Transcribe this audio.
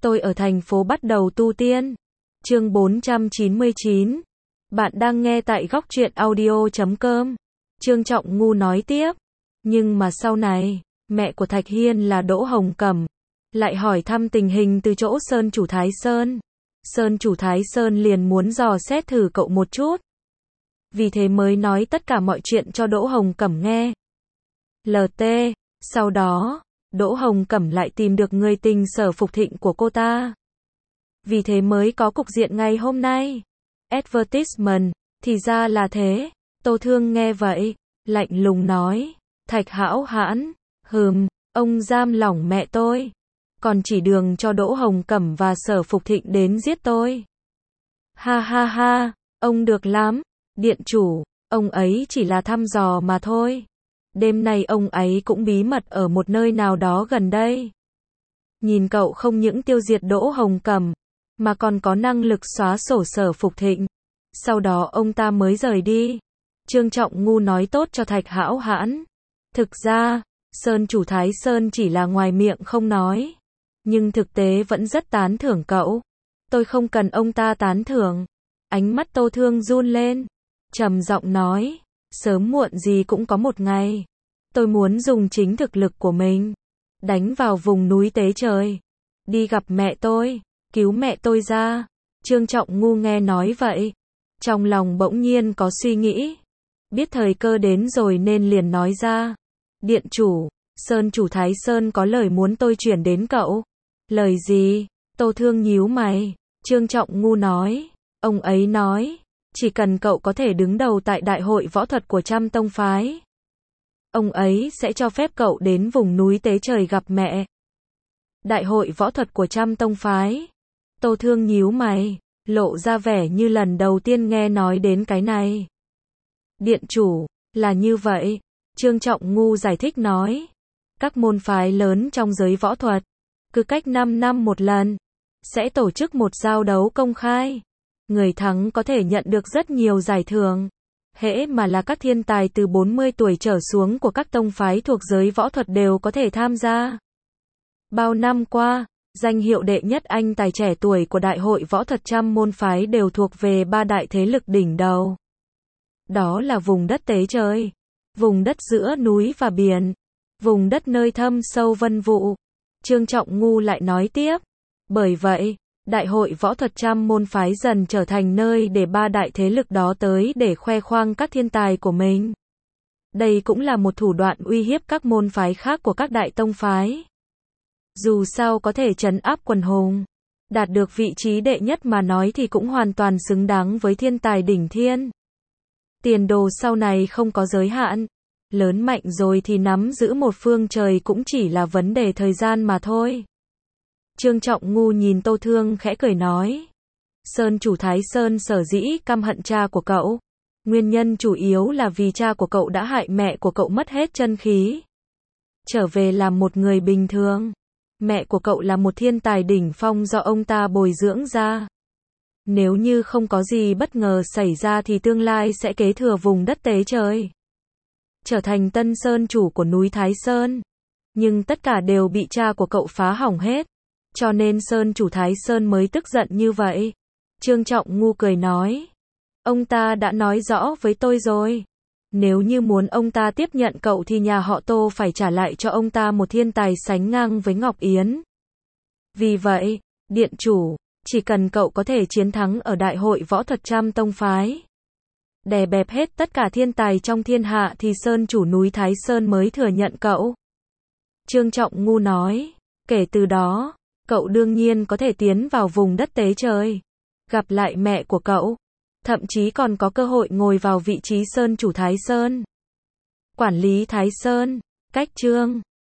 Tôi ở thành phố bắt đầu tu tiên. Chương 499. Bạn đang nghe tại góc truyện audio.com. Trương Trọng Ngu nói tiếp. Nhưng mà sau này, mẹ của Thạch Hiên là Đỗ Hồng Cẩm, lại hỏi thăm tình hình từ chỗ Sơn chủ Thái Sơn. Sơn chủ Thái Sơn liền muốn dò xét thử cậu một chút. Vì thế mới nói tất cả mọi chuyện cho Đỗ Hồng Cẩm nghe. LT, sau đó, Đỗ Hồng Cẩm lại tìm được người tình Sở Phục Thịnh của cô ta. Vì thế mới có cục diện ngày hôm nay. Advertisement, thì ra là thế. Tô Thương nghe vậy, lạnh lùng nói. Thạch Hão Hãn, ông giam lỏng mẹ tôi, còn chỉ đường cho Đỗ Hồng Cẩm và Sở Phục Thịnh đến giết tôi. Ha ha ha, ông được lắm, điện chủ, ông ấy chỉ là thăm dò mà thôi. Đêm nay ông ấy cũng bí mật ở một nơi nào đó gần đây. Nhìn cậu không những tiêu diệt Đỗ Hồng Cẩm, mà còn có năng lực xóa sổ Sở Phục Thịnh. Sau đó ông ta mới rời đi. Trương Trọng Ngu nói tốt cho Thạch Hão Hãn. Thực ra, Sơn chủ Thái Sơn chỉ là ngoài miệng không nói, nhưng thực tế vẫn rất tán thưởng cậu. Tôi không cần ông ta tán thưởng. Ánh mắt Tô Thương run lên, trầm giọng nói, sớm muộn gì cũng có một ngày, tôi muốn dùng chính thực lực của mình, đánh vào vùng núi Tế Trời, đi gặp mẹ tôi, cứu mẹ tôi ra. Trương Trọng Ngu nghe nói vậy, trong lòng bỗng nhiên có suy nghĩ, biết thời cơ đến rồi nên liền nói ra. Điện chủ, Sơn chủ Thái Sơn có lời muốn tôi chuyển đến cậu. Lời gì? Tô Thương nhíu mày. Trương Trọng Ngu nói, ông ấy nói, chỉ cần cậu có thể đứng đầu tại đại hội võ thuật của Trăm Tông Phái, ông ấy sẽ cho phép cậu đến vùng núi Tế Trời gặp mẹ. Đại hội võ thuật của Trăm Tông Phái. Tô Thương nhíu mày, lộ ra vẻ như lần đầu tiên nghe nói đến cái này. Điện chủ, là như vậy. Trương Trọng Ngu giải thích nói, các môn phái lớn trong giới võ thuật, cứ cách 5 năm một lần, sẽ tổ chức một giao đấu công khai. Người thắng có thể nhận được rất nhiều giải thưởng. Hễ mà là các thiên tài từ 40 tuổi trở xuống của các tông phái thuộc giới võ thuật đều có thể tham gia. Bao năm qua, danh hiệu đệ nhất anh tài trẻ tuổi của Đại hội võ thuật trăm môn phái đều thuộc về ba đại thế lực đỉnh đầu. Đó là vùng đất Tế Trời, vùng đất giữa núi và biển, vùng đất nơi thâm sâu vân vụ. Trương Trọng Ngu lại nói tiếp, bởi vậy, Đại hội võ thuật trăm môn phái dần trở thành nơi để ba đại thế lực đó tới để khoe khoang các thiên tài của mình. Đây cũng là một thủ đoạn uy hiếp các môn phái khác của các đại tông phái. Dù sao có thể trấn áp quần hùng, đạt được vị trí đệ nhất mà nói thì cũng hoàn toàn xứng đáng với thiên tài đỉnh thiên. Tiền đồ sau này không có giới hạn, lớn mạnh rồi thì nắm giữ một phương trời cũng chỉ là vấn đề thời gian mà thôi. Trương Trọng Ngu nhìn Tô Thương khẽ cười nói, Sơn chủ Thái Sơn sở dĩ căm hận cha của cậu, nguyên nhân chủ yếu là vì cha của cậu đã hại mẹ của cậu mất hết chân khí, trở về làm một người bình thường. Mẹ của cậu là một thiên tài đỉnh phong do ông ta bồi dưỡng ra. Nếu như không có gì bất ngờ xảy ra thì tương lai sẽ kế thừa vùng đất Tế Trời, trở thành tân sơn chủ của núi Thái Sơn. Nhưng tất cả đều bị cha của cậu phá hỏng hết, cho nên Sơn chủ Thái Sơn mới tức giận như vậy. Trương Trọng Ngu cười nói, ông ta đã nói rõ với tôi rồi. Nếu như muốn ông ta tiếp nhận cậu thì nhà họ Tô phải trả lại cho ông ta một thiên tài sánh ngang với Ngọc Yến. Vì vậy, điện chủ, chỉ cần cậu có thể chiến thắng ở Đại hội võ thuật trăm tông phái, đè bẹp hết tất cả thiên tài trong thiên hạ thì Sơn chủ núi Thái Sơn mới thừa nhận cậu. Trương Trọng Ngu nói, kể từ đó, cậu đương nhiên có thể tiến vào vùng đất Tế Trời, gặp lại mẹ của cậu, thậm chí còn có cơ hội ngồi vào vị trí Sơn chủ Thái Sơn, quản lý Thái Sơn. Cách chương